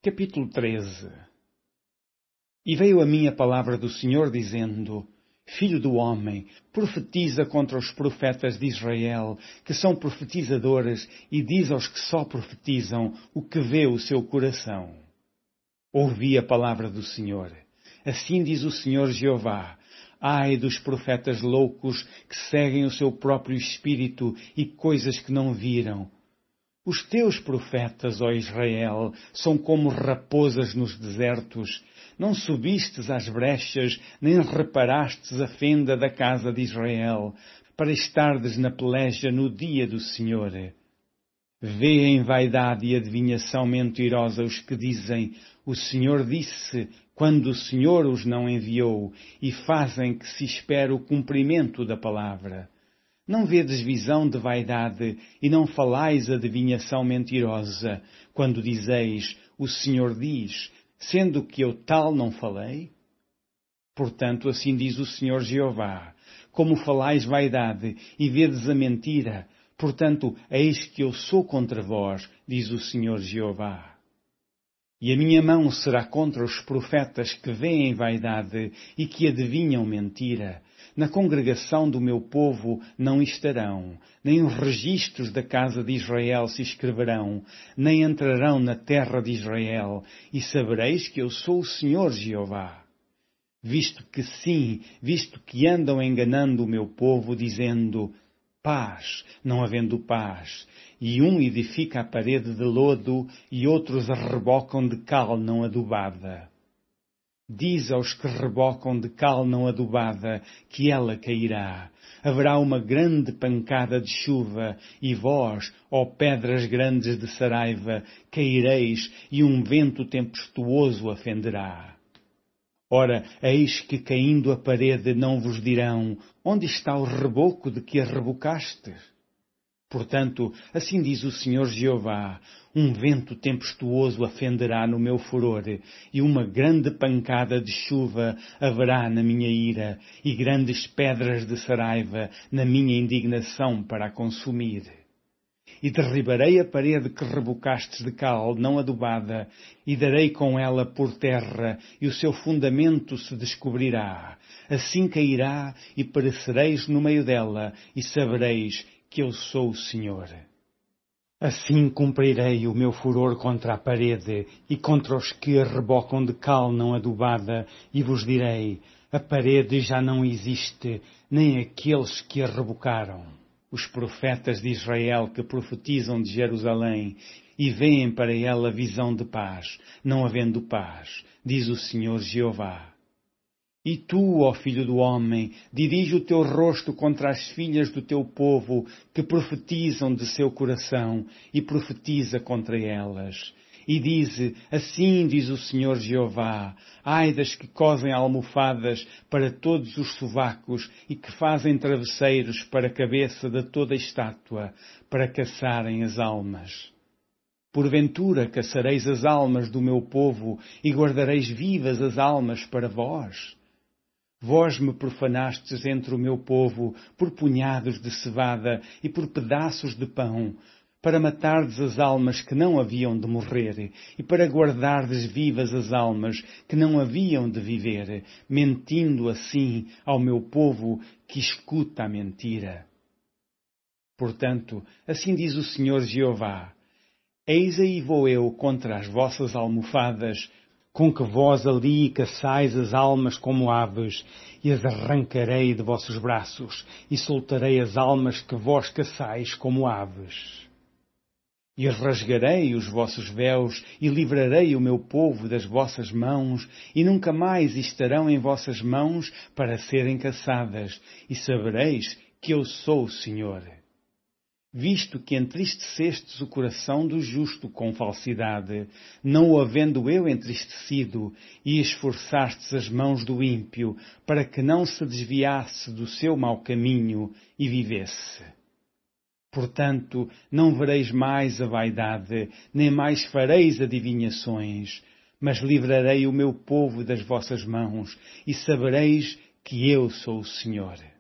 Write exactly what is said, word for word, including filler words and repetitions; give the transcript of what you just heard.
Capítulo treze. E veio a mim a palavra do Senhor, dizendo: Filho do homem, profetiza contra os profetas de Israel, que são profetizadores, e diz aos que só profetizam o que vê o seu coração. Ouvi a palavra do Senhor. Assim diz o Senhor Jeová: Ai dos profetas loucos que seguem o seu próprio espírito e coisas que não viram. Os teus profetas, ó Israel, são como raposas nos desertos. Não subistes às brechas, nem reparastes a fenda da casa de Israel, para estardes na peleja no dia do Senhor. Vê em vaidade e adivinhação mentirosa os que dizem: O Senhor disse, quando o Senhor os não enviou, e fazem que se espere o cumprimento da palavra. Não vedes visão de vaidade, e não falais adivinhação mentirosa, quando dizeis: O Senhor diz, sendo que eu tal não falei? Portanto, assim diz o Senhor Jeová: Como falais vaidade, e vedes a mentira, portanto, eis que eu sou contra vós, diz o Senhor Jeová. E a minha mão será contra os profetas que veem vaidade e que adivinham mentira. Na congregação do meu povo não estarão, nem os registros da casa de Israel se escreverão, nem entrarão na terra de Israel, e sabereis que eu sou o Senhor Jeová. Visto que sim, visto que andam enganando o meu povo, dizendo: Paz, não havendo paz, e um edifica a parede de lodo, e outros a rebocam de cal não adubada. Diz aos que rebocam de cal não adubada que ela cairá. Haverá uma grande pancada de chuva, e vós, ó pedras grandes de saraiva, caireis, e um vento tempestuoso a fenderá. Ora, eis que caindo a parede não vos dirão: Onde está o reboco de que a rebocastes? Portanto, assim diz o Senhor Jeová: Um vento tempestuoso a fenderá no meu furor, e uma grande pancada de chuva haverá na minha ira, e grandes pedras de saraiva na minha indignação para a consumir. E derribarei a parede que rebocastes de cal não adubada, e darei com ela por terra, e o seu fundamento se descobrirá. Assim cairá, e perecereis no meio dela, e sabereis que eu sou o Senhor. Assim cumprirei o meu furor contra a parede e contra os que a rebocam de cal não adubada, e vos direi: a parede já não existe, nem aqueles que a rebocaram. Os profetas de Israel que profetizam de Jerusalém e veem para ela visão de paz, não havendo paz, diz o Senhor Jeová. E tu, ó filho do homem, dirige o teu rosto contra as filhas do teu povo, que profetizam de seu coração, e profetiza contra elas. E dize: Assim diz o Senhor Jeová: Ai das que cosem almofadas para todos os sovacos, e que fazem travesseiros para a cabeça de toda estátua, para caçarem as almas. Porventura caçareis as almas do meu povo, e guardareis vivas as almas para vós? Vós me profanastes entre o meu povo por punhados de cevada e por pedaços de pão, para matardes as almas que não haviam de morrer, e para guardardes vivas as almas que não haviam de viver, mentindo assim ao meu povo que escuta a mentira. Portanto, assim diz o Senhor Jeová: Eis aí vou eu contra as vossas almofadas, com que vós ali caçais as almas como aves, e as arrancarei de vossos braços, e soltarei as almas que vós caçais como aves. E rasgarei os vossos véus, e livrarei o meu povo das vossas mãos, e nunca mais estarão em vossas mãos para serem caçadas, e sabereis que eu sou o Senhor. Visto que entristecestes o coração do justo com falsidade, não o havendo eu entristecido, e esforçastes as mãos do ímpio, para que não se desviasse do seu mau caminho e vivesse. Portanto, não vereis mais a vaidade, nem mais fareis adivinhações, mas livrarei o meu povo das vossas mãos, e sabereis que eu sou o Senhor.